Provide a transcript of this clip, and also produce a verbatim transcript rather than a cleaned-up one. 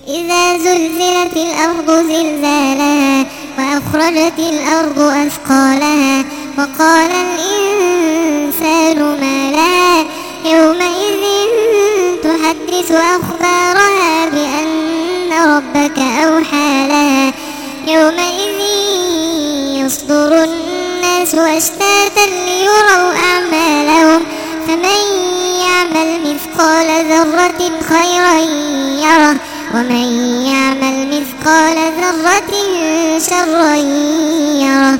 إذا زلزلت الأرض زلزالها وأخرجت الأرض أثقالها وقال الإنسان ما لها يومئذ تحدث أخبارها بأن ربك أوحى لها يومئذ يصدر الناس أشتاتا ليروا أعمالهم فمن يعمل مثقال ذرة خيرا يره ومن يعمل مثقال ذرة شرا يره.